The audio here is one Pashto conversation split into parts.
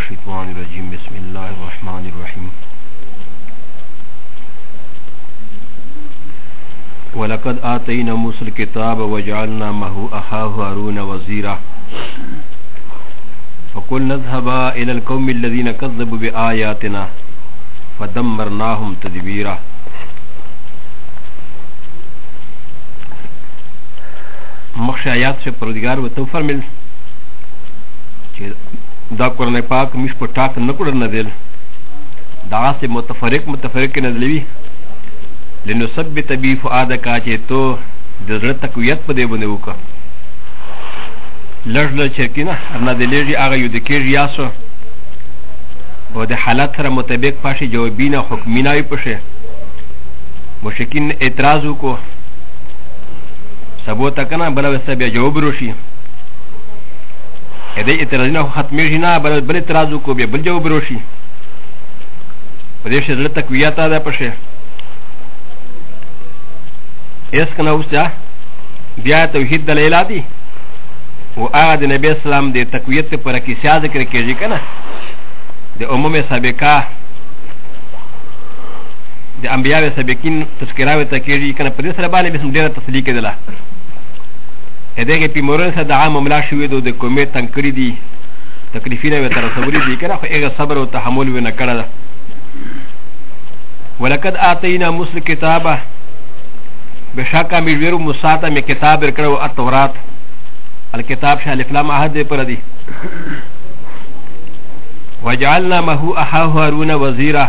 الشيطان الرجيم بسم الله الرحمن الرحيم ولقد آتينا موسى الكتاب وجعلنا معه أخاه هارون وزيرا فقلنا اذهبا إلى القوم الذين كذبوا بآياتنا فدمرناهم تدبيرا. مخشى آیات سے پروردگار و تو فرمیل دا قرآن پاک مش پر ٹاک نکڑ ندل دا سے متفرق ندلوی لنثبت بی فؤادک چه تو دزړه تقویت په دې باندې وکړه لږ چې کنه ارنا د لېږي هغه یو د کېږي یاسو او د حالت سره مطابق پاشي جوابینه حکمینه وي پشه مشکین اعتراض وکړو سبو ته کنه بل وسه بیا جواب وروشي دې اعتراضونه ختمېږي نه بل اعتراض وکړو بیا بل جواب وروشي په دې شرط تقویت ده پشه اس کنه اوسه بیا توحید دلیل دي و هغه د نبی اسلام د تقویت پر کې سیا ذکر کېږي کنه د عموم سابقه د انبیاء سابقین تذکرہ وته کېږي کنه په دې سره باندې بسم ډیره تسلیه کېدله هدايه په مورن سره د عام مملا شوې د کومې تنکری دي تکلیفینه وته رسولي دي کنه خو هغه صبر او تحمل ونه کړل. ولقد آتینا موسی الکتابه بشاکا میویرو موسی می کتاب ورکړو التورات الكتاب شه الف لام عهد پر دی وجعلنا معه اخاه هارون وزيرا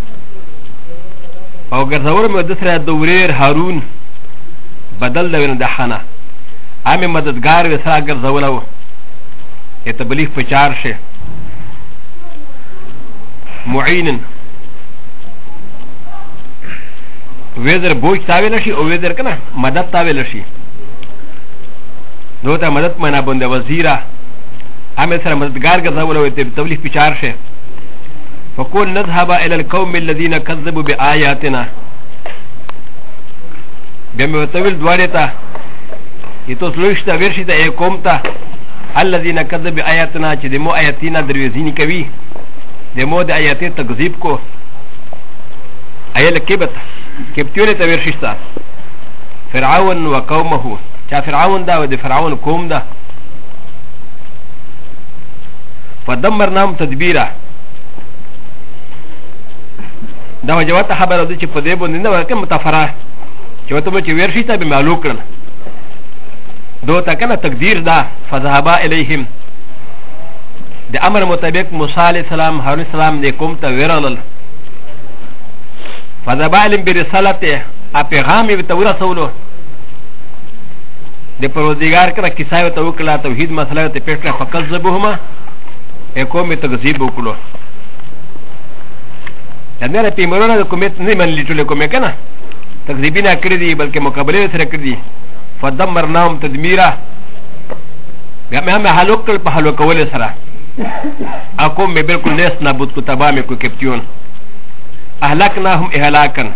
او ګرځور مې د سره د وریر هارون بدل د خانه امه مددگار وسا ګرځولو تبلیغ په چار شه معین ویدر بوج تاویل شي او ویدر کنه مدد تاویل شي نو ته مدد معنا بنده وزیرا امه سره مددگار ګرځول او تبلیغ پچار شه فقول نذهب الى القوم الذين كذبوا بآياتنا بهم طويل دوارتا يتوسلوشتا ورشتا قومتا الذين كذبوا بآياتنا چې دمو آیاتنا دروزینی کوي دمو د آیاتې تکذیب کو ایل کبت کبتیونه ته ورشتا فرعون وقومه چا فرعون دا و د فرعون قوم دا فدمرناهم تدبیرا دا وجوات خبره د چې په دې باندې نه ورکه متفره چې وته مې چې ورشتا به معلوم کړل دو تا کنه تقدیر دا فذهبا الیهم د امر مطابق موسی علیہ السلام هارون السلام د قوم ته ورالل فذهبا الیهم برسالته ا پیغام یې ته ورسولو د پروردگار کړه کیسه ته وکړه توحید مسله ته پیښ کړه فکذبوهما قوم تکذیب وکړو دنه په مرونه د کومت نه من لیټول کومه کنه تکذیبینه کړی دی بلکې مقابله سره کړی دی فدمرناهم تدمیرا بیا مې هم هلوک کړ په هلو کول سره اقوم مې بالکل نس نابود کو تبا مې کو کپټیون اهلکناهم اهلاکن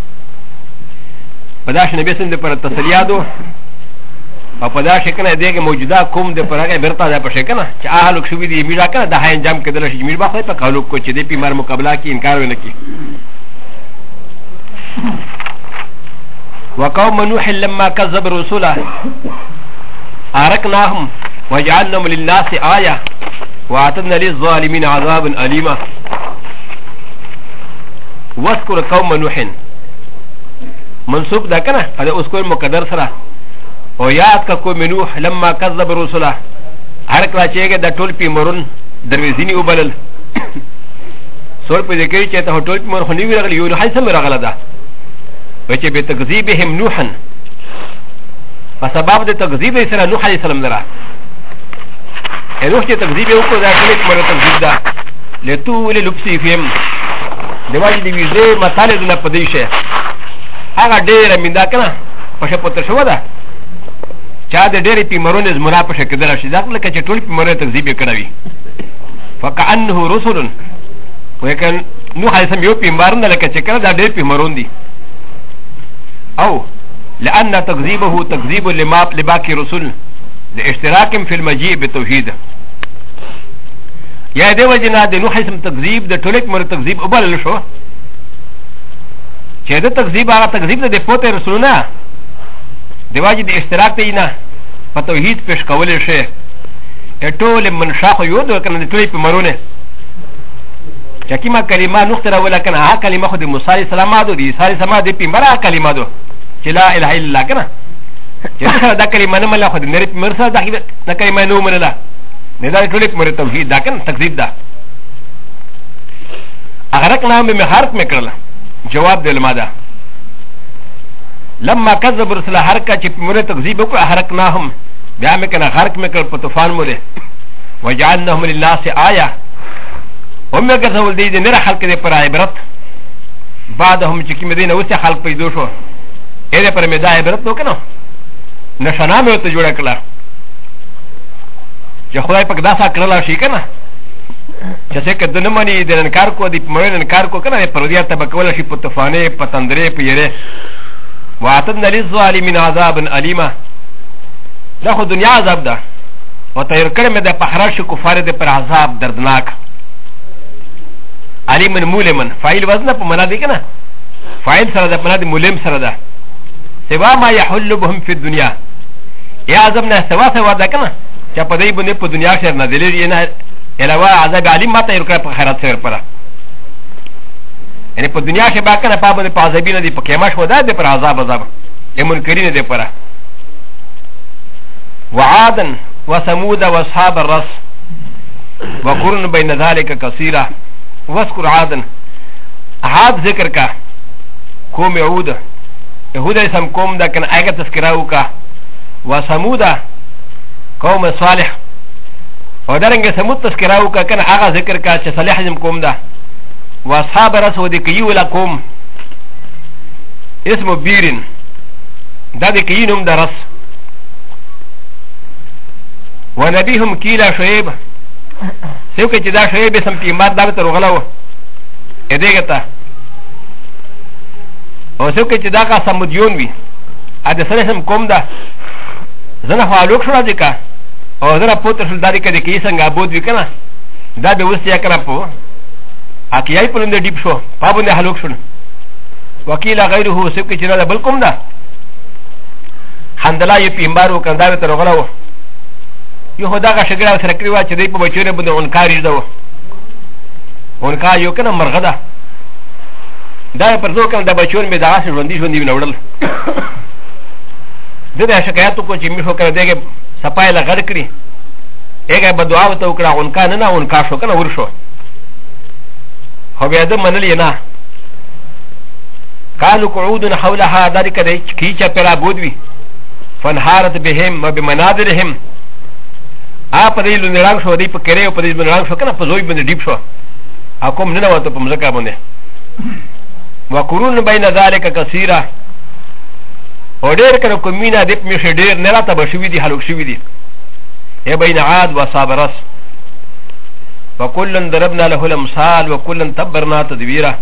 پداش نبی سند پر تسلیادو او پداش کنه دغه موجوده قوم د پرغه برتا ده پښه کنه چې اهلک شوې دي میرا کنه د هاي انجام کېدل شي میر باخه په کولو کو چې د پیمار مقابله کې انکار ونه کی وقوم نوح لما كذب رسوله أركناهم وجعلناهم للناس آية وأعتدنا للظالمين عذابا أليما واذكر قوم نوح منصوب ده كنا هذا اذكر مقدر سرا ويات قوم نوح لما كذب رسوله هركلا چيگه ده ټول پیمرون دروازینی وبلل سول په دې کې چې ته ټول پیمر خو نیو راغلی یو حل سم راغله ده وچه بتكذيبهم نوحا فسبب د تكذيب سره نوح عليه السلام درا نوح چې تكذيب وکړ دا کله کومه تكذيب ده لطول لبسي فيهم دیواجی دی ویزه مطالعه نه پدې شه هغه ډېر مندا کنه پښه پته شو ده چا د ډېرې پیمرونه زمونه پښه کېدل شي ځکه لکه چې ټول پیمرونه تكذيب کړوي فكأنه رسل وکن نوح عليه السلام یو پیمبار نه لکه چې کړه دا ډېر پیمرون دي او لأن تكذيبه تكذيب لباقي رسل لاشتراكهم في المجيء بالتوحيد یا د وجنا د نوح اسم تکذیب د ټولک مر تکذیب وبل شو چې د تکذیب هغه تکذیب د پوت رسولونه د واجب اشتراک دی نه په توحید پیش کول شي ټول منشا خو یو د کنه د ټولې په مرونه چې کیما کلمه نختره ولا کنه هغه کلمه خو د موسی علیه السلام د عیسی علیه السلام د پیغمبر کلمه ده چې لا اله الا الله کنه چې دا کلمه نه مله خو د نری مرسه دا کلمه نه منله نه دا ټولې په توحید دا کنه تکذیب ده اغرقنا بمحارت مکرله جواب د علما ده لما كذب رسول حركه چې په تکذیب وکړه احرقناهم بیا مې کنه غرق مې کړ په طوفان مله وجعلناهم للناس آیه هم مې ګرځول دي نه خلق دې پر عبرت بعدهم چې کې مدینه اوسه خلق پیدا شو اې پر مې دا عبرت وکنه نشانه مې ته جوړ کړل چې خدای پاک دا څه کړل شي کنه چې څه کده نه مانی د انکار کو دي مې انکار کو کنه پر دې ته بکول شي په طوفانه په تندرې په یره واتدنا للظالمين عذابا اليما دا خو دنیا عذاب ده و تیر کړه مې د پخراش کفار د پر عذاب دردناک علیم مولمن فاعل وزن په معنا دی کنه فاعل سره د معنا د مولم سره ده سوا ما يحل بهم في الدنيا یا عذاب نه سوا ده کنه چې په دې باندې په دنیا شر نه دلې نه علاوه عذاب علیم ما تیر کړه په خیرات سره پر یعنی په دنیا کې باکه نه پابند په عذابینه دی په قیامت شو ده د پر عذاب منکرین دی پر وعادا وثمود واصحاب الرس وقرن بين ذلك كثيرا واذكر عادا عاد ذكر کا قوم يعود يهود اسم قوم ده كان ايه تذكراو کا وثمود قوم صالح ودرنگ ثمود تذكراو کا كان اغا ذكر کا چ صالح اسم قوم ده واصحاب الرس ودي كيو لا قوم اسم بيرن ده دي كينم درس ونبيهم كيلا شعيب سيوكي جدا شعيب اسم تيمار دابت رغلو ادهغتا وسيوكي جدا کا سموديون بي ادى سنسم قوم دا زنا فعلوك شو ديكا او زنا پوتر شل داري كده كي سنگا بود بي كنا دا بي وستيا كنا پو اكي اي پلند ديب شو پابند حلوك شو وكيلا غيره سيوكي جدا بل قوم دا حندلا يپيمبارو كان دابت رغلو یو خدا کا شګړه سره کړی و چې دې په بچو نه باندې اونکار یې دو اونکار یو کنه مرغه ده دا پر ځو کنه د بچو نه دا څه ژوندۍ وړل دغه شکایت کو چې میخو کړه دغه صفای لا غړ کړی هغه به دعا وته وکړه اونکار نه اونکار شو کنه ورشو خو بیا د منل نه قالوا قعود حولها ذلك دې کی چې پر ابودوي فنحارت بهم وبمنادرهم په دې لونه رنگ شو دی په کړه په دې باندې رنگ شو کنه په زوی باندې ډیپ شو اكم نه وته په مزکا باندې وقرون بین ذلک کثیره او ډېر کړه کومینه دې په شه ډېر نه راته بشوي دي حلوک شوي دي ای بین عاد و صابرس وکلن ضربنا له الامثال وکلن تبرنا تدبیرا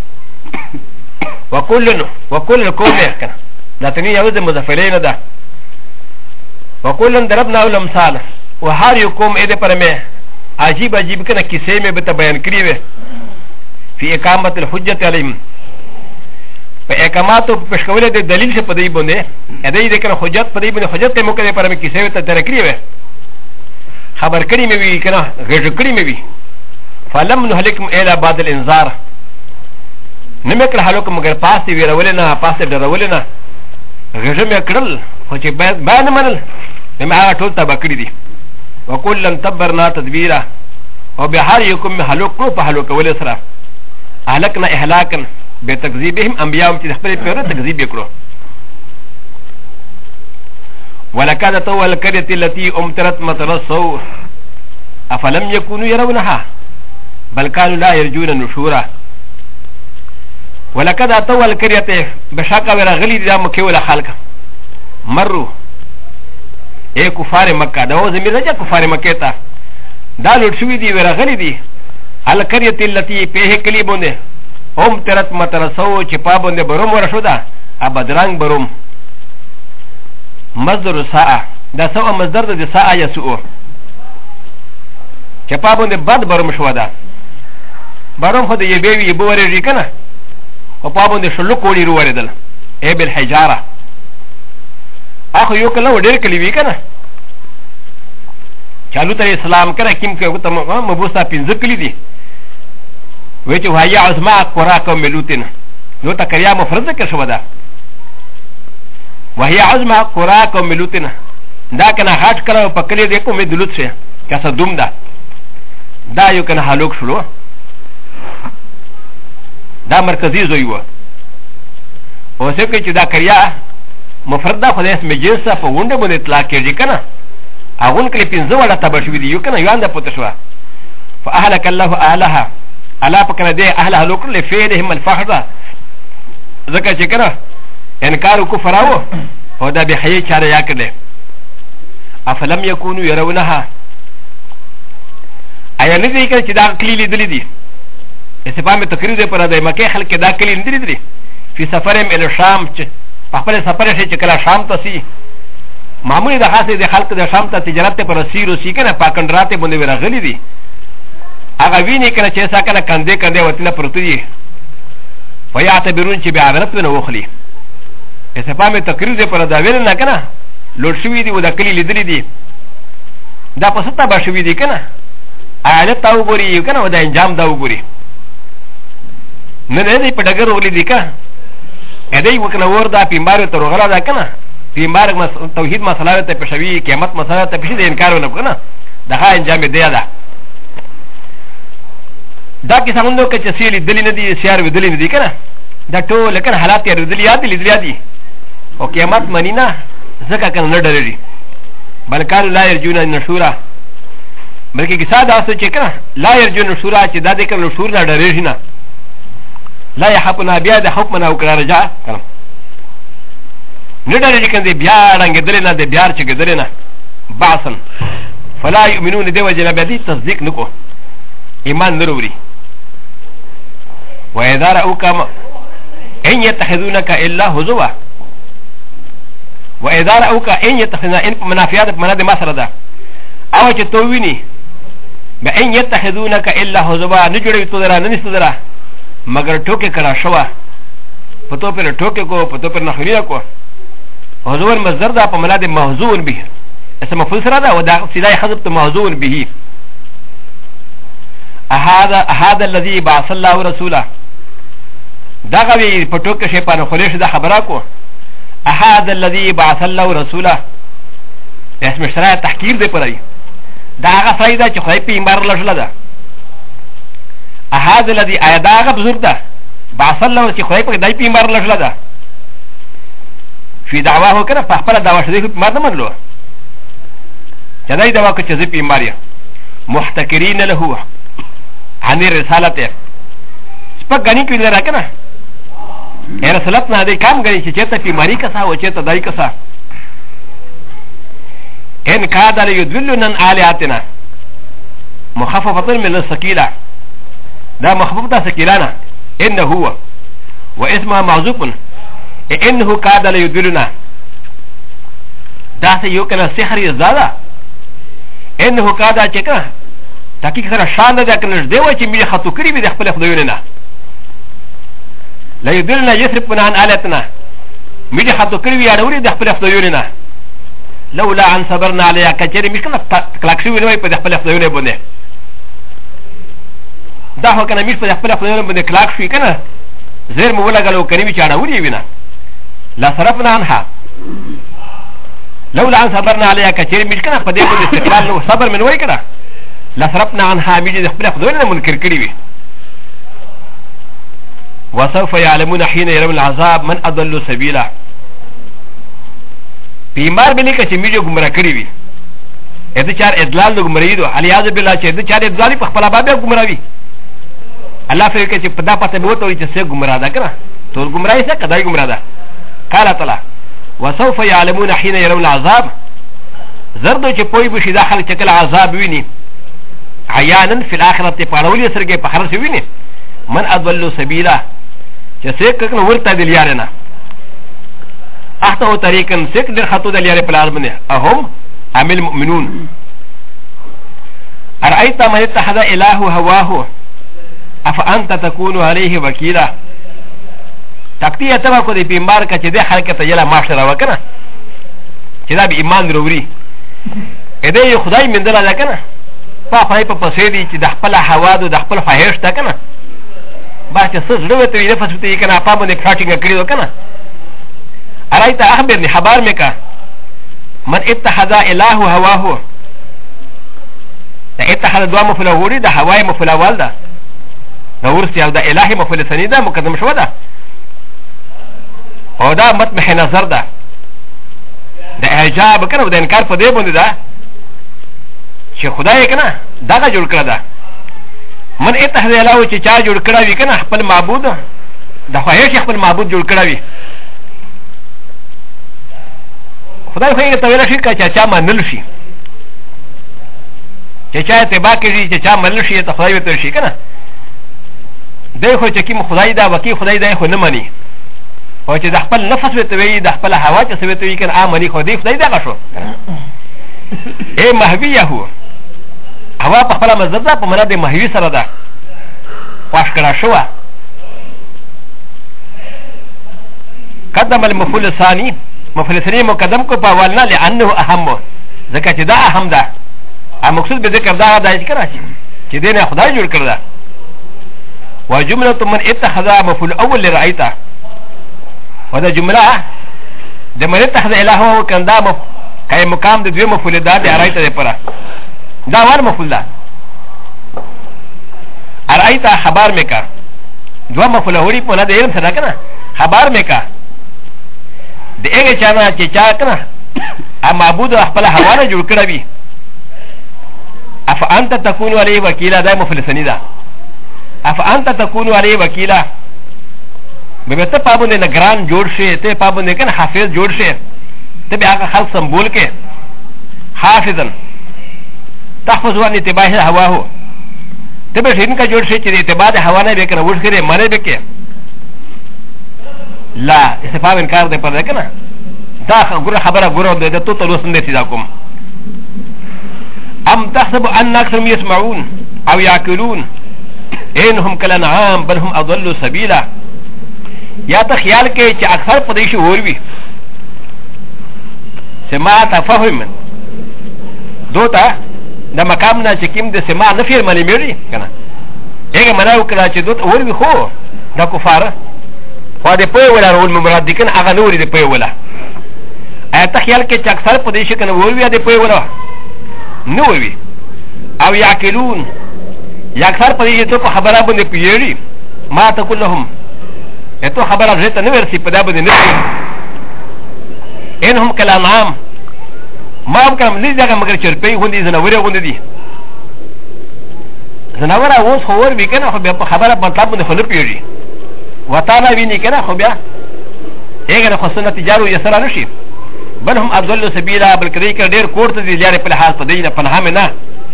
وکلن کومه کنه دا تنی یو د مضافلین ده وکلن ضربنا له الامثال و هر یو کوم اې د پر مې عجیب عجیب کنه کیسې مې به بیان کړې وې فی اقامت الحجت علیهم په اقامت او پښکول د دلیل څخه په دې باندې ا دې د کنه حجت په دې باندې حجت کې موکې پر مې کیسې ته تر کړې وې خبر کړې مې وی کنه غږ کړې مې وی فلم نهلکم الا بعد الانذار نمکل هلوک مگر پاس دی ویرولنا پاس درولنا غږ مې کړل خو چې بیان منل مې ټول تبا کړی دي وكلن تبرنا تدبيرا وبحر يكم هلوك نو فهلوك ولسرا اهلكنا اهلاكا بتكذيبهم انبياء تخبر بيرو تكذيب يكرو ولكاد طول الكريه التي امطرت مطر السوء افلم يكونوا يرونها بل كانوا لا يرجون نشورا ولكاد طول الكريه بشاكا ورغلي دا مكيولا خلق مروا اے کفار مکہ دا او زمیر رجا کفار مکہ تا دا لوٹ شوی دی ورغلی دی الکریت اللتی پیہ کلی بوندے ام ترت مترسو چپا بوندے بروم ورشو دا ابدرانگ بروم مصدر ساعة دا سوء مصدر دا ساعة یسوء چې په باندې بد برم شو ده برم خو د یبه وی یبه ورېږي کنه او په باندې شلو کوړي وروړدل ای بل حجاره اخو یو کله ډېر کلی وی کنه چالو ته اسلام کنه کیم کې ته مبوسا پینځه کلی دي وی چې وایي عظما قرا کوم ملوتنه نو تا کریا مفرد ذکر شو ده وهي عظما قرا کوم ملوتنه دا کنه هاټ کړه په کلی دې کومه دلوت شه کسه دوم ده دا یو کنه هالوک شلو دا مرکزی زوی و او څه کې چې دا کریا مفرد ده خدای اسم جنسه په ونده باندې اطلاق کېږي کنه اغون کلی پینځه ولا تبشوي دي یو کنه یوان ده پته شو فاهلك الله اهلها الا پکنه دې اهلها لوک لفعلهم الفحظه ذکر چې کنه انکار کفر او دا به حی چاره یا کړل افلم یکونو يرونها ایا نه دي چې دا کلی لیدلې دي استفهام تقریر دې پر د مکه خلک دا کلی لیدلې دي په سفرم ال شام چې په خپل سفر شي چې کله شام ته سي معمولی د خاصه د خلک د شام ته تجارت پر سیرو سی کنه پاکندراته باندې ورغلي دي هغه ویني کنه چې ساکنه کندې کندې وتنه پروت دي فیعتبرون چې به عبرت ونه وخلی استفهام تقریر دې پر دا ویل نه کنه لوړ شوی دی و دا کلی لیدلې دي دا په ستا به شوی دی کنه حالت تا وګوري کنه و دا انجام دا وګوري نه نه دې په ډګر ولې دی کنه ا دې وکنه ور دا پیمبار ته روغلا دا کنه پیمبار توحید مسله ته پښوی قیامت مسله ته پښې د انکار ونه کنه دا ها انجام دی دا دا کې څنګه نو کې چې سیلې دلی نه دي سیار ودلی نه دي کنه دا ټول کنه حالات یې دلی یاد لیدل دي او قیامت منینا زکه کنه نه ډرېږي بلکې لا يرجون النشورا بلکې کې ساده اوسه چې کنه لا يرجون النشورا چې دا دې کنه نشور نه ډرېږي نه لا يحقنا بیا د حکم نه وکړه رجا کنه نه ډرېږي کنه بیا رنګ دل نه دې بیا چې ګدل نه باسن فلا يؤمنون دې وجه به دې تصدیق نکو ایمان نه وروړي وإذا رأوك إن يتخذونك إلا هزوا وإذا رأوك إن يتخذونك إن منافيات مناد مصر ده أو تتويني بإن يتخذونك إلا هزوا نجري تدرا ننستدرا مگر ټوکې کړه شوه پتو پر ټوکې کو پتو پر نخریه کو هزوا مصدر ده په مناد محزون به اسم مفعول سره ده ودا سیدای حذف محزون به هذا الذي بعث الله رسوله دا غوي پټوکه شي په خلیش ده خبره کو هذا الذي بعث الله رسوله اسم شرع تحقیر ده پرای دا هغه فائدہ چې خدای په ایمار لښله ده هذا الذي ايدا هغه بزرګ ده بعث الله چې خدای په دای په ایمار لښله ده فی دعواه کنه په خپل دعوا شوی په ماده منلو چې دای دعوا کوي چې په ایمار محتکرین له عن الرسالته سپک غنی کې نه راکنه رسالت نه دې کام غنی چې چېرته په ماری کسا او چېرته دای کسا ان کاد له یذلن آلهاتنا مخففه من الثقيله دا مخففه ثقيلانه انه هو واسمها معذوف انه کاد له یذلنا دا سه یو کنه سحر زاده انه کاد چې کنه تحقیق سره شان ده کنه دیو چې می خطو کړی به د خپل خدایونه نه لا یذلنا یسرفنا عن آلهاتنا می خطو کړی وی اړوري د خپل خدایونه نه لولا ان صبرنا عليها كثير مش كنا كلاكشي وي په خپل خپلونه باندې دا هو کنه مش په خپل خپلونه باندې کلاکشي کنه زیر مو لګلو کني چاړه وري وینا لا صرفنا عنها لولا ان صبرنا عليها كثير مش كنا په دې باندې استقلال نو صبر من وای کړه لا صرفنا عنها مش خپل خپلونه منکر کړی وي وسوف يعلمون حين يرون العذاب من اضل سبيلا بیمار بلی که چې میجو گمراه کړی وي اته چار ادلال د گمراهی دو الیاذ بالله چې د چار ادلال په خپل باب گمراهی الله فکر کې چې پدا پته به وته چې څه گمراه ده کنه ټول گمراهی څه کدای گمراه ده قال تعالی وسوف يعلمون حين يرون العذاب زرد چې پوي بشي داخل چې کله عذاب ویني عیانا فی الاخره په اړولې سره کې په خرڅ ویني من اضل سبیلا چې څه کنه ورته دی یارنه احتو طریقن سک در خطو دل یاره پلار بنده اهم عمل مؤمنون ارايت من اتخذ اله هواه افانت تكون عليه وكيلا تقتيه تبا کو دی بیمار کا چې د حرکت یلا ماشره وکنه چې دا به ایمان وروړي اې دې خدای مندل ده کنه په خپل په پسې دي چې د خپل هوا د خپل فحش تا کنه با چې څه زړه ته یې فسوتې کنه په باندې کاټینګ کړی کنه ارايت اخبرني خبر مکا من اتخذ اله هواه اتخذ دوا مفلووري ده هواي مفلوال ده نورسي او ده الهي مفلسني ده مقدم شو ده او ده مطمح نظر ده ده اعجاب کنه و ده انکار په دې باندې ده چې خدای کنه دغه جوړ کړی ده من اتخذ اله چې چا جوړ کړی وي کنه خپل معبود د خواهش خپل معبود جوړ کړی وي خدای خو یې ته ویل شي چې چا منل شي چې چا اتباع کوي چې چا منل شي ته خدای وته شي کنه دی خو چې کوم خدای دا وکی خدای دا خو نه مني او چې د خپل نفس وته وي د خپل هوا چې وته وي کنه امني خو دی خدای دا شو اے محویه هو هوا په خپل مذهب ده په معنا د محوی سره ده واش کړه شو قدم المفعول الثاني مفعول الثاني مقدم کو په اولنا لانه اهم ځکه چې دا اهم ده المقصود بذكر ده ده ذكر چې دینه خدای جوړ کړل وجمله من اتخذ مفعول اول لرأيته وده جمله د من اتخذ اله وكان ده كاي مقام د دوی مفعول ده د رأيته لپاره دا ور مفعول ده رأيته خبر میکا دو مفعول هوري په نه د علم سره کنه خبر میکا د هغه چانه چې چا کنه ا معبود خپل حواله جوړ کړی افانت تكون عليه وكيلا دا مفلسني دا افانت تكون عليه وكيلا بمت پابند نگران جوړ شي ته پابند کنه حافظ جوړ شي ته بیا خلق سمبول کې حافظا تحفظ عن اتباع هواه ته به شین کا جوړ شي چې اتباع هوا نه وکړه وښ کړي معنی به کې لا استفاده انکار ده پر کنه دا خبره ګورو ده ته ته لوسن دي دا کوم أم تحسب أن أكثرهم يسمعون أو يعقلون إنهم كالأنعام بل هم أضلوا سبيلا يا تخيال كي أكثر قديش هوروي سماع تفهم دوتا دا مقامنا چكيم دا سماع نفير مالي ميري كنا ايغا مناو كلا چه دوتا هوروي خو دا كفار خوا دا پوي ولا رول ممراد دي كنا آغا نوري دا پوي ولا ايا تخيال كي أكثر قديش كنا هوروي دا پوي ولا نووي او يعقلون يكثر پدې ته په خبره باندې پیړي ما ته كلهم ته خبره زته نه ورسي په دا باندې نه انهم كلام ما کوم نه ځکه مگر چرپي غوندي زناوره غوندي دي زناوره اوس خو ور وکنه خو په خبره مطلب باندې خلک پیړي وتعالى ویني کنه خو بیا هغه خو سنت تجارو یسره نشي بل هم افضل سبيلا بل كريك دير كورت دي جاري في الحال فدينا فنها منها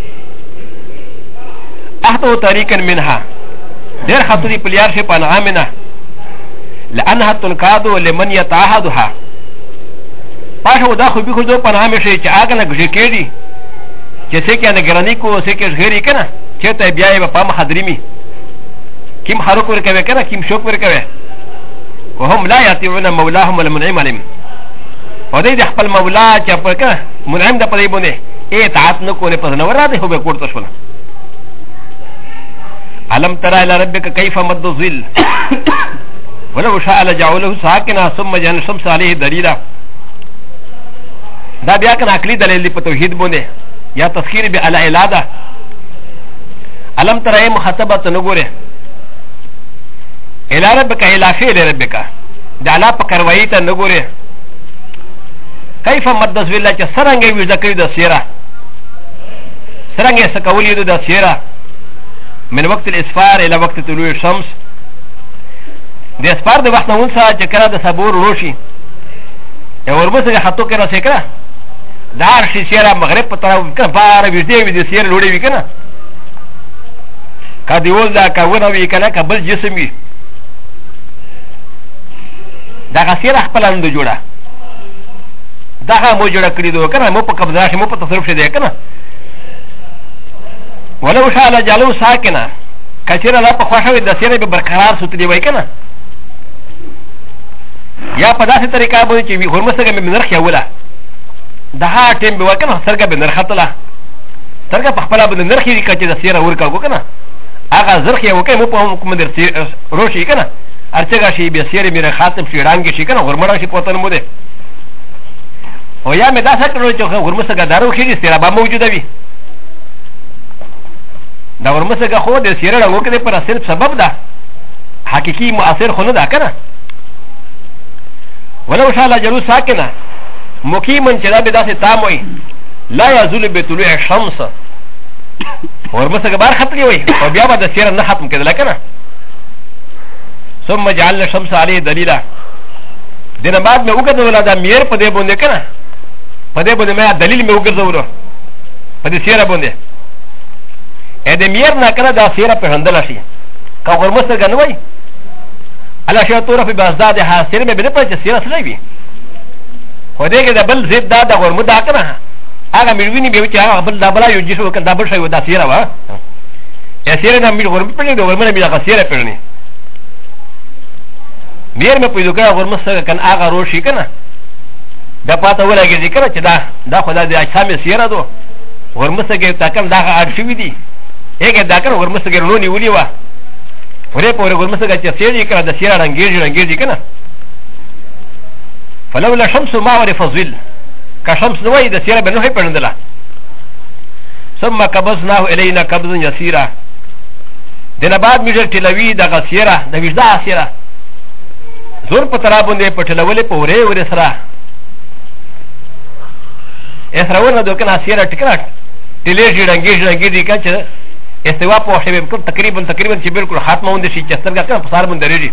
احتو طريقا منها دير خطري بليار في فنها منها لانها تنقاد لمن يتعهدها پاشو داخل بيخو دو فنها مشي چه آگا نگشي كيدي چه سيكي نگراني کو سيكي غيري كنا چه تا بيائي با پام حضرمي كم حرق ورکوه كنا كم شوك ورکوه وهم لا يطيعون مولاهم المنعم عليهم و دې د خپل مولا چې په کنه منعم د پدې باندې اطاعت نه کوله په نو را دي هو به کوړته شول علم ترى الى ربك كيف مد الظل ولو شاء لجعله ساكنا ثم جعل الشمس عليه دليلا دا بیا کنه عقلي دلیل په توحید باندې یا تذکیر به علی الاده علم ترى مخاطبه نګوره الى ربك الى فعل ربك د علا په کاروایی ته نګوره كيف مد الظل چې څنګه وي ذکر د سیره څنګه سکولې د سیره من وقت الاسفار الى وقت طلوع الشمس د اسفار د وخت نون سره چې کړه د صبور روشي یو ورمسه حتو کړه سکړه دار شي سیره مغرب په طرف کې بار وي دی د سیره لوړې وي کنه کا دیول دا کاونه وی کنه کبل جسم وي دا غسیره خپل اند جوړه دا مو جوړه کړی دوه کنه مو په قبضه شي مو په تصرف شي دی کنه ولو شاء لجعلوا ساكنا كثيرا لا بخوشوي د سيره به برقرار سوتري وای کنه یا په داسې طریقه باندې چې هرمسګه مې نرخ یوله د ها ټیم به وکنه سرګه به نرختله سرګه په خپل باندې نرخ یې کچې د سیره ورکا کو کنه هغه زرخ یې وکي مو په کوم در روشي کنه ارڅګه شي به سیره مې خاتم شي رانګ شي کنه هرمړه شي پوتن مو ده او یا مې دا څه کړو چې هرمسګه دارو کې سیره به موجوده وي دا هرمسګه خو د سیره راوکړي پر اصل سبب ده حقيقي مؤثر خو نه ده کنه ولو شاء الله جلو ساكنه مقيما چدا بداسه تاموي لا يزول بطلوع الشمس ورمسك بار ختمي وي او بیا بعد سير نه ختم کده لکنه ثم جعلنا الشمس عليه دليلا دنا بعد میں وګد ولا دا میر په دې باندې کنه په دې باندې ما دلیل مې وګرځولو په دې سير باندې اې دې میر نه کنه دا سير په هندل شي کا ورمسك نه وي على شيء طرف بازداد حاصل میں بده پچ سيره سره وي خو دې کې د بل زید دا د غرمه دا کنه هغه ملوینی به چې هغه بل دا بلا یو جسو کنه دا بل شی و دا سيره وا یا سيره نه مل غرمه پنه د غرمه نه دا سيره پرني میر مې پیدا کړ غرمه سره کنه هغه روشي کنه دا پاته ولګي ذکر چې دا خدای دې اجسام سيره دو غرمه سره تا کنه دا اړ شوی دي هغه دا کنه غرمه سره نو نیولې وا ورې په غرمه سره چې سيره کړه د سيره رنگيږي کنه فلولا شمس ما ور فضل كشمس نوي د سيره بنوه پندلا ثم قبضناه الينا قبضا يسيرا دنا بعد میجر تلوي د غسيره د وجدا سيره زور په ترابونه پټلولې پورې ور سره اسراونه د کنه سيره ټکراټ تلېږي رنگيږي دي کچ استوا په شی به تقریبا چې بالکل خاتمه وند شي چې سترګه کنه په سار باندې لري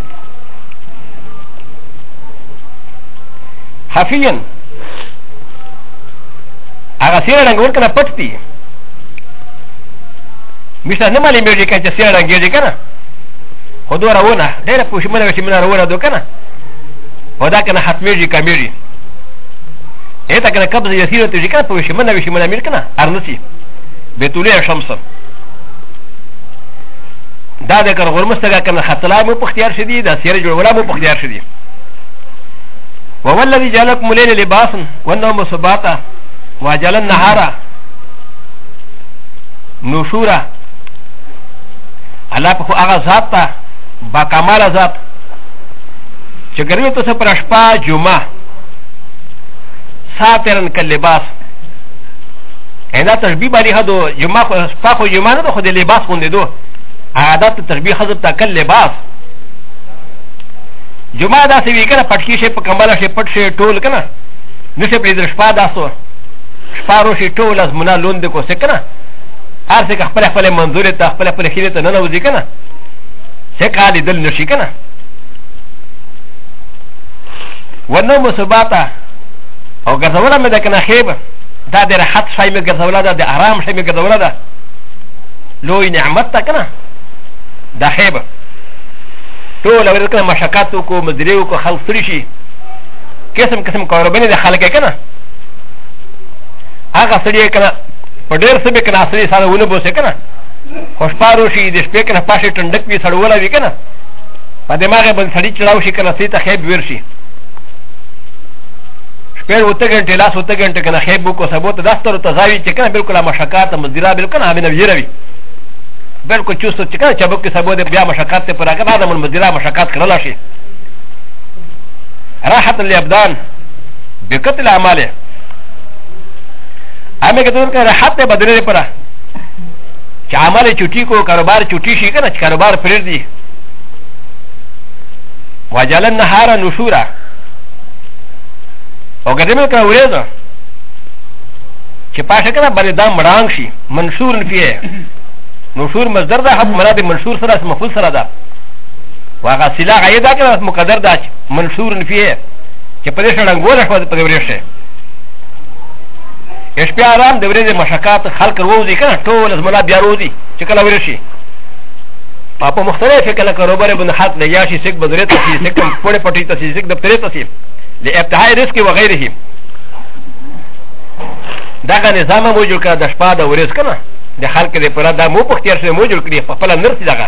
حفيا هغه سیره رنګ ورکنه پټ دي مشته نه مالي مېږي کنه چې سیره رنګ یې کنه خو دوه راونه ډېر پوښمنه وشي منه راونه دو کنه ودا کنه حتمېږي کمېږي اته کنه قبض یسیره ته کنه پوښمنه وشي منه مېر کنه ارنسي بتولې شمس دا د کر غرمسته کنه خطلا مو په اختیار شدي دا سیره جوړولا مو په اختیار شدي وهو الذي جعلكم الليل لباسا والنوم سباتا وجعل النهار نشورا الله په هغه ذات ته با کمال ذات چې ګرځي تاسو پر شپه جمعه ساترن کل لباس اېدا تشبيه باندې هدو جمعه خو شپه خو جمعه نه خو د لباس خوندې دو عادت تشبيه حذف تا کل لباس جمعه دا سوي کنه پټکی شي په کمبله شي پټ شي ټول کنه نشه په دې شپه داسو شپارو شي ټول از منا لوند کو سکنه هر څه خپل منظور ته خپل خیره ته نه نوځي کنه څه کال دل نشي کنه ونه مصباته او ګرځوله مې د کنه خیب دا د راحت شای مې ګرځوله ده د آرام شای مې ګرځوله ده لوی نعمت تا کنه دا خیب ټول اول کنه مشقات کو مزریو کو خلق سری شي قسم کاروبار د خلک کنه هغه سړی کنه په ډېر څه به کنه اصلي سره ونه بوسه کنه خوشپارو شي د شپې کنه پاشه ټندک وی سړوله وی کنه په دماغه باندې سړی چلاو شي کنه سي ته خیب ورشي شپې وته غنټه لاس وته غنټه کنه خیب کو سبوت داستر تزاوی چې کنه بالکل مشقات مزرا بالکل امنه ویروي بالکل چوستو چې کنه چبک سبوت بیا مشقات ته پراګه بعد من مزرا مشقات کړل شي راحت الابدان بقتل اعماله امه کتون که راحت ته بدلې پره چې عمل چوټي کو کاروبار چوټي شي کنه چې کاروبار پرې دی وجل النهار نشورا او ګدمه کړه ورېزه چې پاشه کنه باندې دام مړانګ شي منشور فيه نشور مصدر ده حق مراد منشور سره اسم مفعول سره ده واغه سلا غیدا کنه مقدر ده منشور فيه چې په دې سره ګوره شو په دې ورشه اشپی آرام د ورځې مشقات خلق روزي کنه ټول زملا بیا روزي چې کله ورشي په مختلف کله کاروبار باندې حق لګیا شي سګ بدرې ته شي سګ پړې پټې ته شي سګ دفترې ته شي لابتهاء رزق وغيره دا غا نظام موجود کړه د شپه د ورځ کنه د خلک د پره دا مو پختیار سره مو جوړ کړي په خپل نرسي دغه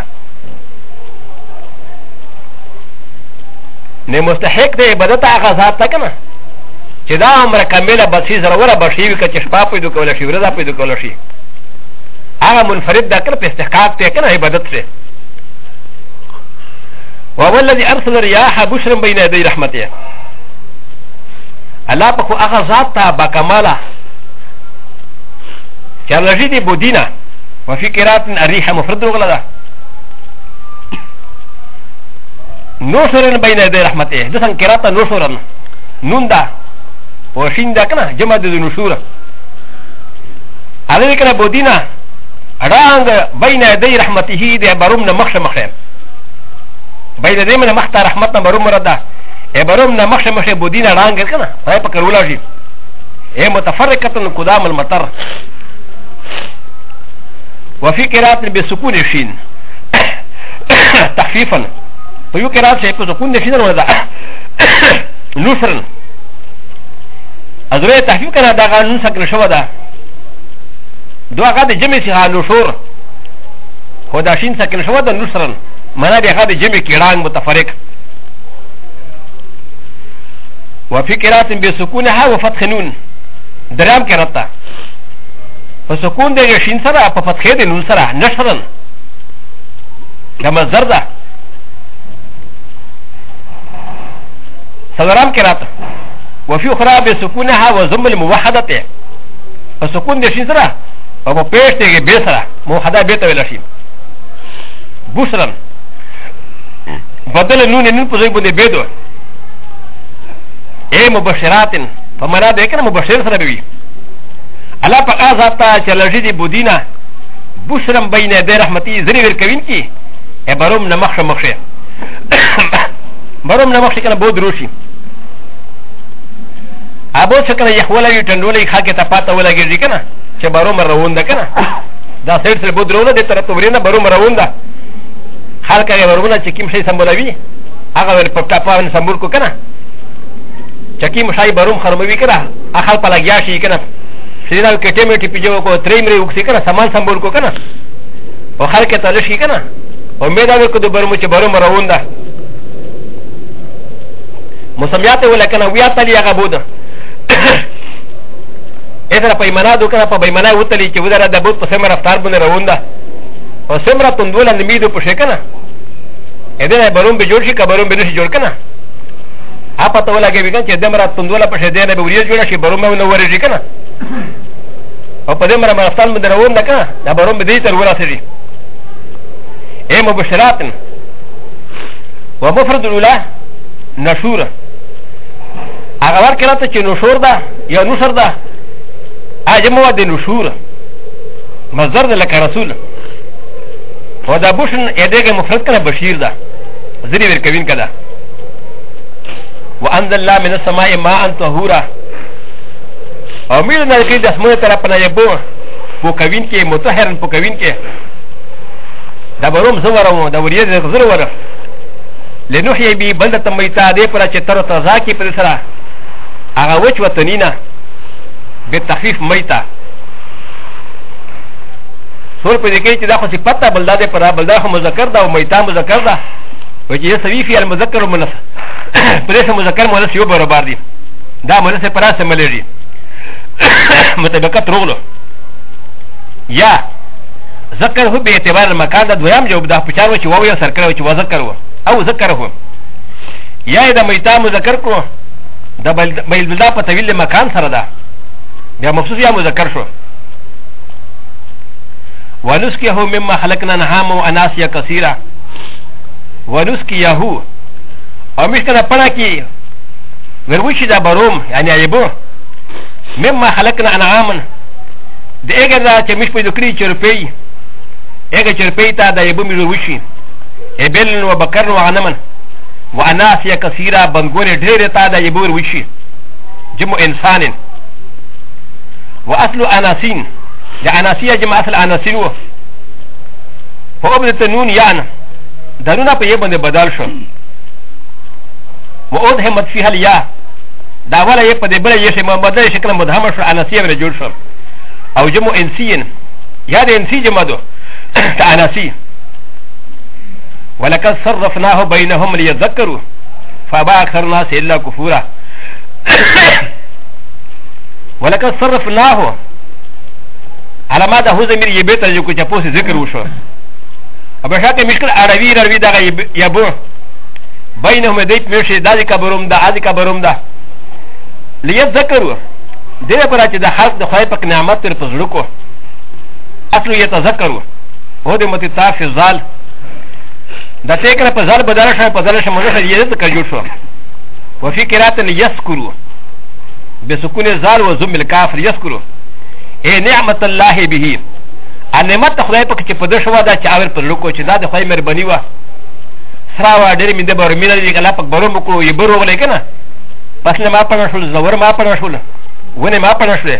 نه مستحق د عبادت هغه ذات ته کنه چې دا عمر کامله بسې ضروره بشي وي چې شپه پیدا کول شي ورځ پیدا کول شي هغه منفرد ده کنه په استحقاق ته کنه عبادت سره وهو الذي ارسل الرياح بشرا بين يدي رحمته الله په خو هغه ذات ته بکماله چې لږی دی بودینا وفي قرات الريح مفرد وغلا نوشرن بين يدي رحمته دسن قرات نوشرن نون دا وشين دا كنا جمع د نشور عليه كنا بودينا رانغ بين يدي رحمته دي برومنا مخش مخش بين يدي من مخت رحمتنا بروم ردا برومنا مخش مخش بودينا رانغ كنا هاي بكرولا جي اي متفرقه قدام المطر وفي قراءة بسكون الشين تخفيفا ويو قراءة شيء بسكون الشين ولا نصرا ازوي تخفيف كان دغا نسكن شو ده دو غاد جمع سي نشور خدا شين سكن شو ده نصرا معنى دي غاد جمع كيران متفرق وفي قراءة بسكونها وفتح نون درام قراءة فسكون ده شين سرا بفتح ده نون سرا نشرا كما زرده سلام قراءة وفي أخرى بسكونها وزم الموحدة فسكون ده شين سرا او پیش ده بسرا موحدة بيتا ولاشي بسرا بدل نون نون پزوي بنده بيدو اي مبشرات فمنا ده كنا مبشر سرا بيوي الله پا آزاتا چلجي دي بودينا بسرا بين يدي رحمتي زني ورکوين کی بروم نمخش مخش بروم نمخش كنا بود روشي ابو څنګه یخوله یو ټندولې خاکه ته پاته ولګېږي کنه چې بروم روون ده کنه دا سیر سره بود روونه د تر تورینه بروم روون ده خلک یې ورونه چې کیم شي سمبولوي هغه ور په ټاپاون سمبول کو کنه چې کیم شي بروم خرموي کنه اخل په لګیا شي کنه سیدا کټه میټي پیجو کو تریمري وکسي کنه سامان سمبول کو کنه او خلک ته لشي کنه امید او کو د بروم چې بروم روون ده مسمیات ولکنه ویا تلی هغه بود اذا پیمانه دو کنه په پیمانه وتلی چې ودره د بوت په سمره رفتار باندې روان ده او سمره تندول نه میدو په شکنه اذا بروم به جوړ شي کبروم به نشي جوړ کنه اپا ته ولګي کنه چې دمره تندول په شه دینه به وریځ جوړ شي بروم نو ورږي کنه او په دمره رفتار باندې روان ده کنه دا بروم به دې تر وراسي اي مبشرات ومفرد الاولى نشور هغه ورکړه ته چې نشور ده یا نشر ده اجمع د نشور مصدر ده لکه رسول و دا بوشن ادګه مفرد کنه بشیر ده زری ورکوین کده وانزل الله من السماء ماء طهورا او میل نه کې د اسمنه طرف نه یبو په کوین کې متطهرن په کوین کې دا بروم زورو دا وریه زورو لنحيي بي بلدة ميتا دي پر چه تر تزاكي پر سرا اغا وچ وطنينا بالتخفيف ميتا سور پر دكي چه دا خو صفتا بلده دي پر بلده خو مذكر دا و ميتا مذكر دا وچه يسوي في المذكر و منس پر اس مذكر منس يو برابر دي دا منس پر اس ملجي مطابقت رغلو یا ذكر هو باعتبار المكان دا دوام جواب دا پچارو چه واو یا سرکر وچه وذكر او ذكره يا اذا ميتا مذكر كو ده بلدا بتويل مكان سره ده بیا مخصوص يا مذكر شو ونسكيه مما خلقنا نعام واناسيا كثيره ونسكيه او مش كده پنا کی وروشي ده بروم يعني ايبو مما خلقنا انعام ده اگه ده چې مش په دکري چرپي اگه چرپي تا ده ايبو مي وروشي ابل وبكر وعنمن واناسيا كثيره بنغوري ډېر تا دا يبور وشي جمع انسان واصل اناسين دا اناسيا جمع اصل اناسين و فوبدت نون يعني دانونا په يبند بدل شو وادهمت فيها الياء دا ولا يبد بل يشي ما بدل شكل مدهم شو اناسيا ور جوړ شو او جمع انسين يا د انسي جمدو تانسي ولقد صرفناه بينهم ليذكروا فابى اكثر الناس الا كفورا ولقد صرفناه على ما ده هو زمير يبيت جو كچپوس ذکر وشو ابشاته مشکل عربي دا يبو بينهم ديت مشي دادي كبروم دا ادي كبروم دا ليذكروا دې پر چې د خلق د خدای پاک نعمت تر پزړو کو اصل يتذكروا هو د متطاف زال د تکره په زال بدل شي په بدل شي مزه یې ذکر جوړ شو وفي قرات يذكروا بسكون الزال وزم الكاف يذكروا اي نعمت الله به نعمت خدای پاک چې په دې شو دا چې اور پر لوکو چې دا د خدای مهرباني و سرا و ډېر مینده بر مینه دې کله پاک بروم کو یې برو ولې کنه پس نه ما پنه شول زور ما پنه شول ونه ما پنه شول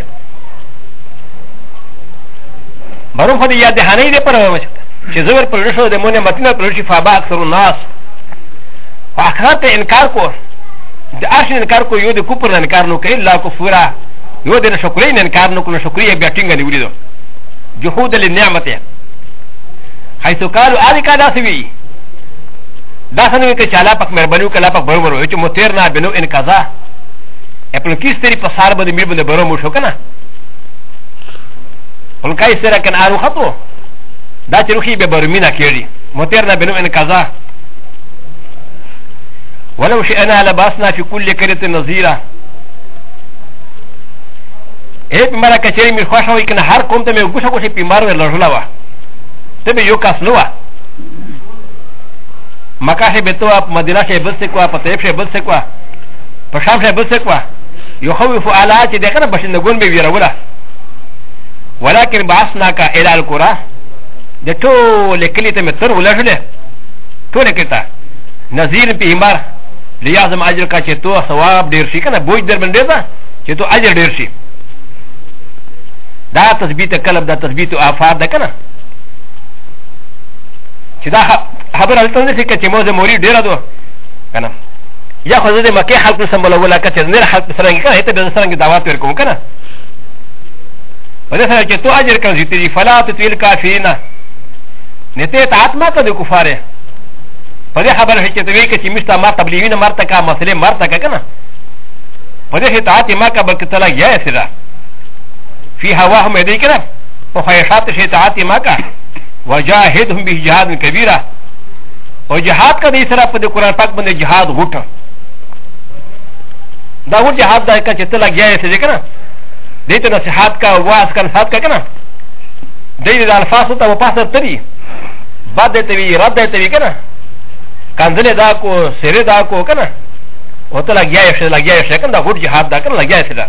بروم خو دې یاد هنه دې پر چې زور پر شو د مونږه متنه پر شي فابا اکثر الناس اخرت انکار کو د ارش انکار کو یو د کوپر انکار نو کوي لا کفورا یو د شکرین انکار نو کول شکریا بیا ټینګ نه ولیدو جهود للنعمت حيث قالوا ادي کا داسوي دا څنګه کې چالا پک مهرباني کلا پک برابر چې متیر نه بنو ان قضا خپل کیستري په سار باندې مې باندې برابر شو کنه ول کای سره کنه ارو خطو دا چې روحي به برمینا کېږي متیر نه بنو ان قضا ولو شئنا لباسنا في كل كرة نظيرة ايه بمرا كچري مي خوښ وي کنه هر کوم ته مې ګوښه ګوښه بیمار ولرلا وا ته به یو کاس نو وا مکه شه بتوا مدینه شه بل څه کو په طيب شه بل څه کو په شام شه بل څه کو یو خوف علا چې دغه بشندګون به ویروله ولكن بعثناك الى القرى د ټول کلی ته متر ولښله ټول کته نذیر بیمار لیازم اجر کا چې تو ثواب ډیر شي کنه بوج در باندې دا چې تو اجر ډیر شي دا تثبیت قلب دا تثبیت افاد ده کنه چې دا خبر الته نه چې چې موزه موري ډیر دو کنه یا خو دې مکه خلق سم ولا ولا کته نه خلق سره کنه ته به سره دعوت ورکوم کنه په دې سره چې تو اجر کوي چې فلا تطویل کافینا نته اطاعت ما کوي کفاره په دې خبره چې ته وی چې مشته ما تبلیغین مرته کا مسله مرته کا کنه په دې اطاعت ما کا بلکې تلا یا سره في هواهم يدي كده وخيشات شيطات مكة وجاهدهم بجهاد كبيرة وجهاد كده يسرى في القرآن پاک بند جهاد غوطة دا غوط جهاد دا اكا چتلا گیا سيدي كنا ديتو نصيحات کا واس کا نصيحات کا كنا ديتو دا الفاظ تا وپاسر تري بعد ديتوي رد ديتوي كنا كانزل دا کو سيري دا کو كنا وطلا گیا سيدي كنا دا غوط جهاد دا كنا لگیا سيدي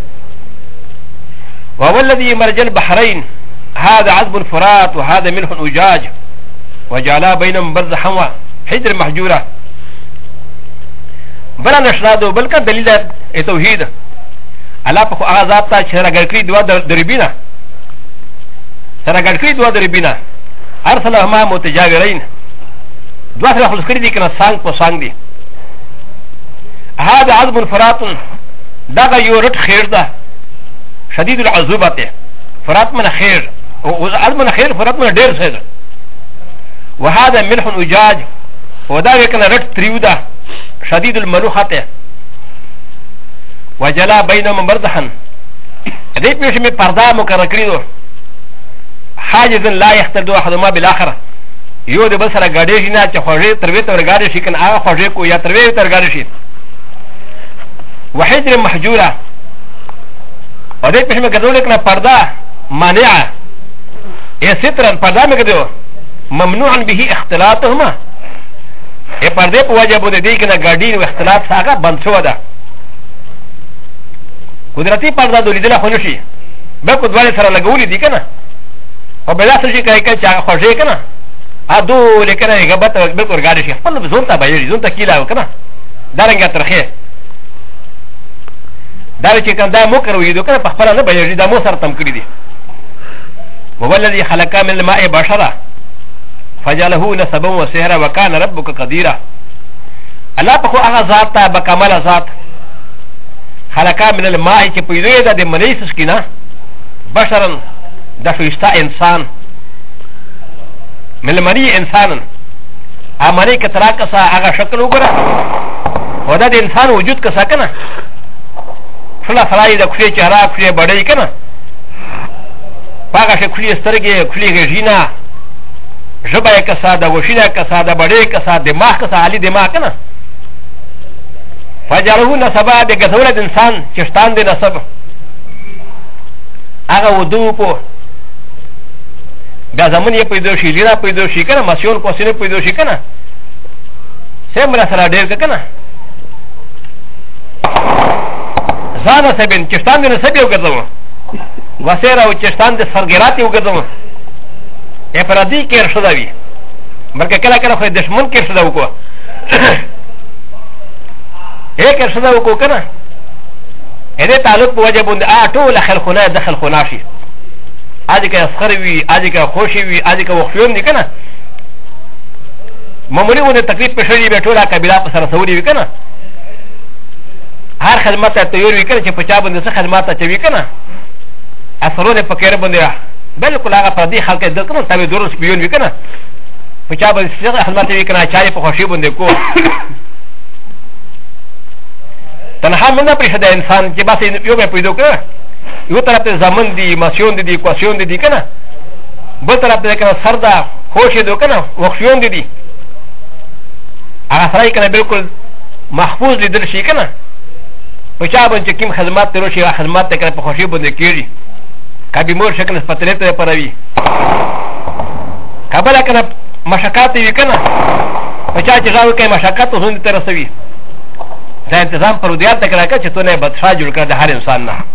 وهو الذي مرج البحرين هذا عذب الفرات وهذا ملح أجاج وجعل بينهم برزخا حجر محجورة بلا نشرادو بل كان دليل التوحيد على بخو آغازات سرقرقري دوا دربينا سرقرقري دوا دربينا أرسلهما متجاورين دوا سرق خلصكري دي كنا سانگ پو سانگ دي هذا عذب الفرات داغا يورد خير ده شديد العذوبة فرات من خير وعلم من خير فرات من دير سيد وهذا ملح أجاج ودا كان رد تريودا شديد الملوحة وجلا بينهم برزخا ديت مش من بردا مكركريدو حاجز لا يختلد احدهما بالاخر يود بسر غاديشنا تخوجي تربيت ورغاديشي كان اخوجي كو يا تربيت ورغاديشي وحجر محجوره و دې په مګدو لیکنه پردا مانعه ای سترن پردا مګدو ممنوعا به اختلاطهما ای پردې په وجه بده دې کنه ګاډین او اختلاط څنګه بند شو ده قدرتي پردا دولیدل خو نشي به کو دواله سره لګولې دي کنه او بل څه شي کوي چې خوځي کنه ا دو لیکنه غبط بالکل ګاډي شي خپل زون ته بایي زون ته کیلا کنه دارنګه ترخه دا چې کوم دا مکر وي دوی کنه په خپل نه بایي دا مو سره تم کړی دي وولدي خلق من الماء بشرا فجعله نسبا وسهرا وكان ربك قديرا الله په هغه ذات ته بکمل ذات خلق من الماء چې پیدا د منیس کینا بشرا دا شوشتا انسان ملمنی انسان امانی کترا کسا آغا شکل وګره و دا د انسان وجود کسا کنه فلا سرائی دا کلی چهرا کلی بڑی کنه پاگا شه کلی سترگی کلی غیجینا جبای کسا دا وشینا کسا دا بڑی کسا دماغ کسا علی دماغ کنه فجارهو نصبا دا گذولت انسان چشتان دا نصب آغا ودو کو بیا زمون یې پیدا شي لیرا پیدا شي کنه مسیون کو سینه پیدا شي کنه سمرا سره ډېر کنه ځان سبن چشتان دې نسب یو ګرځو وسیرا او چشتان دې سرګرات یو ګرځو افرادی کې رشدوي بلکې کله کله خو دشمن کې رشدو کو یک رشدو کو کنه دې تعلق په وجه باندې ټول خلقونه دخل خناشي آج که اسخر وی آج که خوشی وی آج که وخفیون دی کنه معمولی ونه تکلیف پشری بی طولا قبیلا پسر سوری وی کنه هر خدمت تیور وی کنه چه پچا بنده سه خدمت چوی کنه اثرون پکیر بنده بلکل آغا پردی خلق دل کنه تاوی دورس بیون وی کنه پچا بنده سه خدمت وی کنه چای پا خوشی بنده کو تنها منده پریشده انسان چه باسی یو بی پیدو کنه یو طرف ته زمن دی مسیون دی کواسیون دی کنه بل طرف ته کنه سر دا خوش دی کنه وخشیون دی هغه سره کنه بالکل محفوظ لیدل شي کنه په چا باندې کوم خدمات تر شي خدمات ته کنه په خوشي باندې کیږي کبي مور شکل سپتلې ته پروي کابل کنه مشکات وی کنه په چا چې راو کوي مشکات زون ته رسوي دا تنظیم پر ودیات ته کړه چې ته نه بدشاه جوړ کړ د هر انسان نه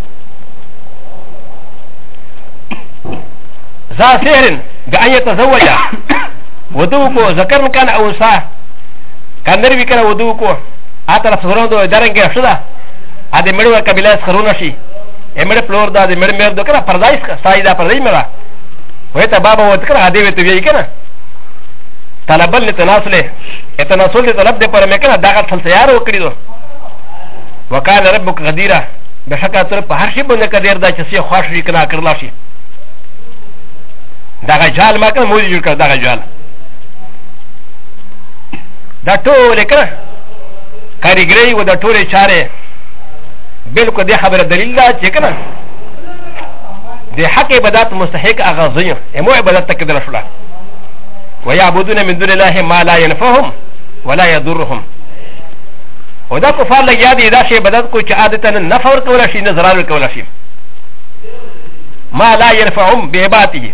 ذا سهر بأن يتزوج ودوكو ذكر كان أو أنثى كان نروي كان ودوكو أتى رفضون دو دارنجي رشدا هذا مدو كبيلة سخرون شيء امر فلور دا هذا مر مر دو كنا پردايس سايدا پرداي مرا وهذا بابا وذكر هذا وتبيعي كنا طلبا لتناسله التناسل لطلب ده پر مكنا داخل فلسيار وكريدو وكان ربك قديرا بشكل طرف هرشي بند قدير دا چسي خواشي كنا کرلاشي دا جال ما کنه موجود جوړ کړ دا جال دا ټول کنه کاریګری و دا ټول چاره بالکل دې خبره دلیل دا چې کنه د حق عبادت مستحق اغاظیه امو عبادت تک در شولا ويعبدون من دون الله ما لا ينفعهم ولا يضرهم ودا کفار لګیا دي دا شی عبادت کو چې عادتاً نفع ور کولا شي نه ضرر ور کولا شي ما لا ينفعهم بعبادته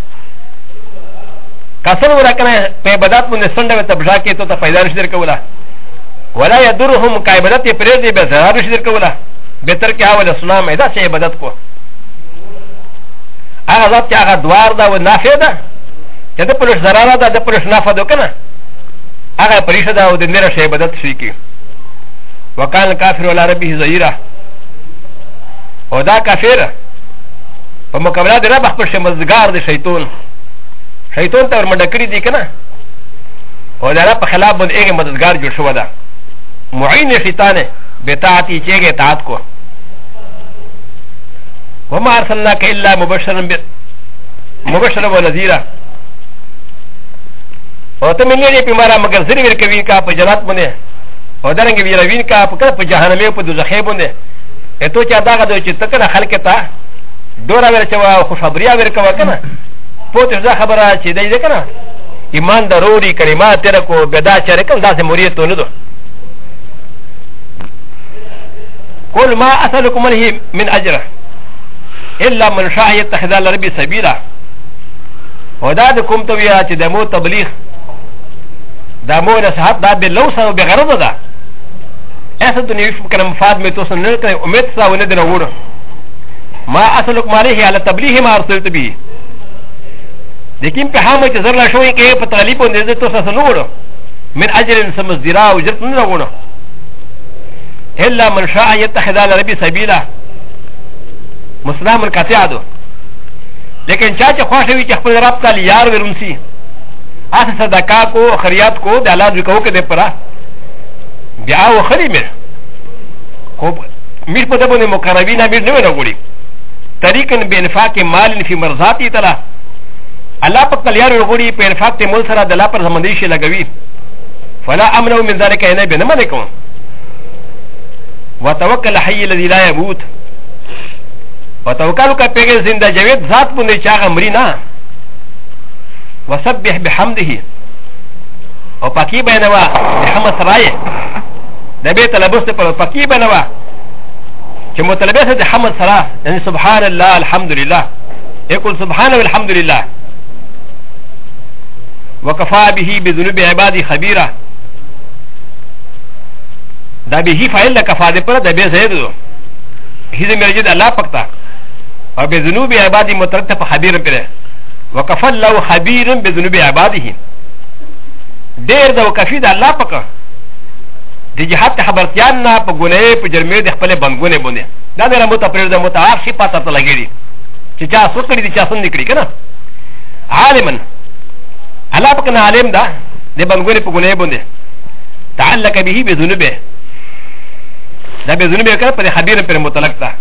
کسر ورکنه په عبادت باندې سنډه تبجا کې ته پیدا نشي درکولا ولا يضرهم کا عبادت پرې دې به ضرر نشي درکولا به تر کې حواله سنا مې دا چې عبادت کو هغه ذات چې هغه دوار دا و نافع ده چې د پرش ضرر ده د پرش نافع ده کنه هغه پریشه ده او د نره شی عبادت شي کی وکال کافر ولا ربه ظهیرا او دا کافر په مقابله د رب خپل شمزګار د شیطان شیطان ته ورمنډه کړي دي که نه او د هغه په خلاف باندې هغې مددګار جوړ شوی ده معین شیطان بطاعتي چې هغې اطاعت کو وما ارسلناک الا مبشرا ونذیرا او ته مې نه دې پیماره مګر زری ورکوي کا په جنت باندې او دارنګې ویروین کا په جهنمي په دوزخۍ باندې ته چې دغه دی چې ته که نه خلکو ته ډوره ورچوه او خوشخبریا ورکوه که نه پوتش دا خبره چې دی که نه ایمان ضروري کلمات تیره کو بدا چاره کوم داسې مریت تو نه دو قل ما اسألكم عليه من اجره الا من شاء يتخذ على ربي سبيلا ودا د کوم ته ویا چې د مو تبلیغ د مو نصحت دا به لو سره بغرض ده ایسا دنیوی کنه مفاد می تو سن نه کوي امید سا ونه دنه وړو ما اسألكم عليه على تبلیغ ما ارسلت به لیکن په هغه چې زر لا شوی کې په تعلیب او نزد تو سره نه وړو من اجر سمزدرا او اجرت نه وړو الا من شاء يتخذ على ربي سبيلا مسلم القطع دو لیکن چا چې خوښوي چې خپل رب تعالی یار ورونسي اسه صدقه کو خیرات کو د الله ذکر کو کې د پرا بیا و خلی مر خو میر په دغه مقربین امیر نه ونه غوړي طريقا بانفاق مال في مرضاتي تلا الله پاک تلیار ورغوری په انفاق ته مول سره د الله پر زمندې شي لګوي فلا امنو من ذلك انا بنما لكم وتوكل حي الذي لا يموت وتوكل کا پیغه زنده جاوید ذات باندې چاغه مری نه وسبح بحمده او پاکی بینوا بحمد سرای نبی تلبس پر پاکی بینوا چې مطلبه ده حمد سرا یعنی سبحان الله الحمد لله يقول سبحانه والحمد لله وكفى به بذنوب عبادي خبيرا دا به فاعل كفى ده پر ده به زید دو هي مرجد الله پکتا او بذنوب عبادي مترتب خبير پر وكفى الله خبير بذنوب عباده دیر دا وکفی دا الله پکا دی جهات خبرتیان نا پا گناه پا جرمه دی خپل بندگونه بنده دا دیره متپریر دا متعارف شی پاتا تا لگی دی چه چا سو کری دی چا سن نکری کنا عالمن الله پکا نا عالم دا دی بندگونه پا گناه بنده تعلق بهی بذنوبه دا بذنوبه کنا پا دی خبیر پر مطلق تا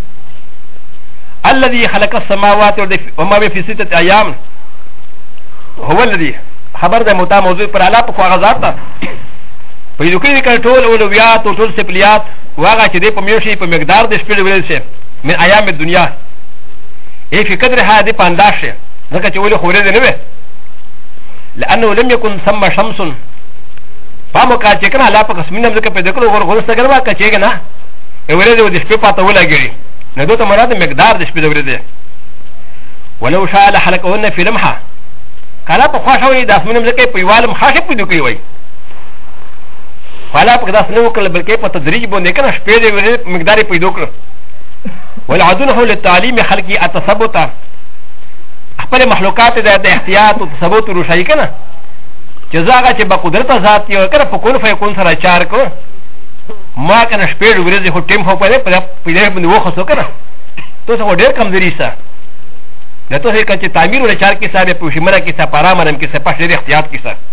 الذي خلق السماوات وما في 6 ايام هو الذي خبر ده متا موضوع پر اعلی په کاغذات ته په دې کې کړه ټول اولویات او ټول سپلیات واغه چې دې په میوشي په مقدار د سپیډ ویل شي من ایام الدنیا ای په قدر هدا په انداز شي ځکه چې ولې خورې نه وي لانه لم يكن ثم شمس پامو کا چې کنه اعلی په قسمینه ځکه په دې کړه ورغلسته ګروا کچېګ نه ولې دې د سپې پاته ولګري نه دوته مراد مقدار د سپیډ ورته ولو شاء لحلقهن في لمحه کله په خوښوي د اسمنم ځکه په یوالم خاصه پیدا کوي وای فلا په داس نو کله بلکې په تدریج باندې کنه شپې دې مقدار پیدا کړ ولعدونه للتعليم خلقي التثبت خپل مخلوقات د احتیاط او تثبت روشي کنه چې زاغه چې په قدرت ذات یو کنه په کون فیکون سره چار کو ما کنه شپې ورځې هو ټیم هو په پیدا باندې وخصو کنه تو څه ډېر کمزوري سه ن تو ہے کہ تعمیر و چار کے ساتھ پوشمرا کے ساتھ پارامرم کے ساتھ پاشر اختیار کے ساتھ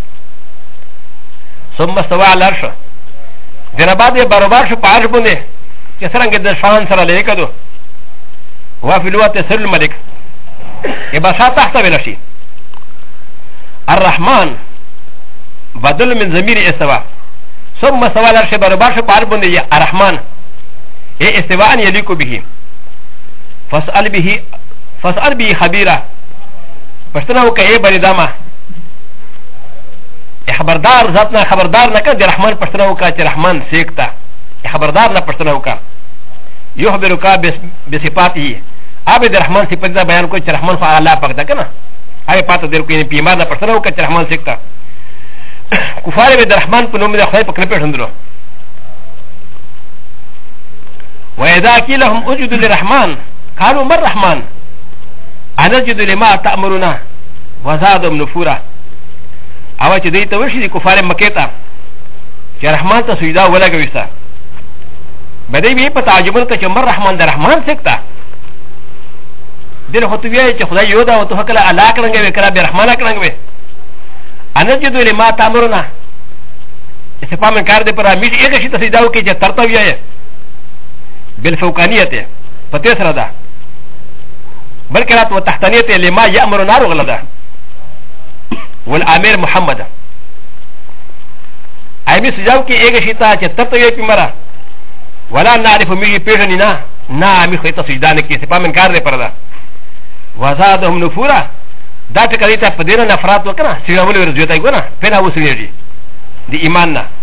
ثم استوى على العرش جنابات برابر شو پاش بنے کہ سرنگ درشان سرا لے کدو وفي الوقت سر الملك يبقى تحت بلشي الرحمن بدل من ضمير استوى ثم استوى على العرش برابر شو پاش بنے الرحمن اي استواء يليق به فاسأل به خبيرا پشتنا وکا اے برداما خبردار ذاتنا خبردار نکا دی رحمان پشتنا وکا چی رحمان سیکتا خبردار نا پشتنا وکا یخبرکا بصفاتی آب دی رحمان صفت دا بیان کو چی رحمان فا اللہ پاکتا کنا آب پاتا دیر کو پیمار نا پشتنا وکا چی رحمان سیکتا کفار بی دی رحمان پا نوم دی خواهی پا کنپیش اندلو وَإِذَا كِيلَهُمْ اُجُدُوا لِرَحْمَانِ قَالُوا مَا الرَّحْمَانِ أَنَجِدُ لِمَا تَأْمُرُنَا وَزَادُهُمْ نُفُورًا أَوَا چې دوی ته وشي د کفار مکې ته چې رحمان ته سجدا ولګوي بدی به په تعجبون ته چې مر رحمان د رحمان سکتا دغه خو وی چې خدای یو دا او ته کله الله کړنګ وکړه به رحمان کړنګ أنجِدُ لِمَا تَأْمُرُنَا استفهام کار دې پر امیش هغه شي ته سجدا وکړي چې ترته وی بالفوقانية فتسرى ده بل كانت وتحتانية لما يأمر نار غلده والأمير محمد أيمي سجاو كي إيغا شيطا چترتوية بمرا ولا نعرف ميجي بيجني نا أمي خيطة سجداني كي سپا من كار دي پرده وزادهم نفورا دا تكاليتا پدينا نفرات وكنا سيغاولي ورزويتا يقونا فين هو سنيجي دي إيماننا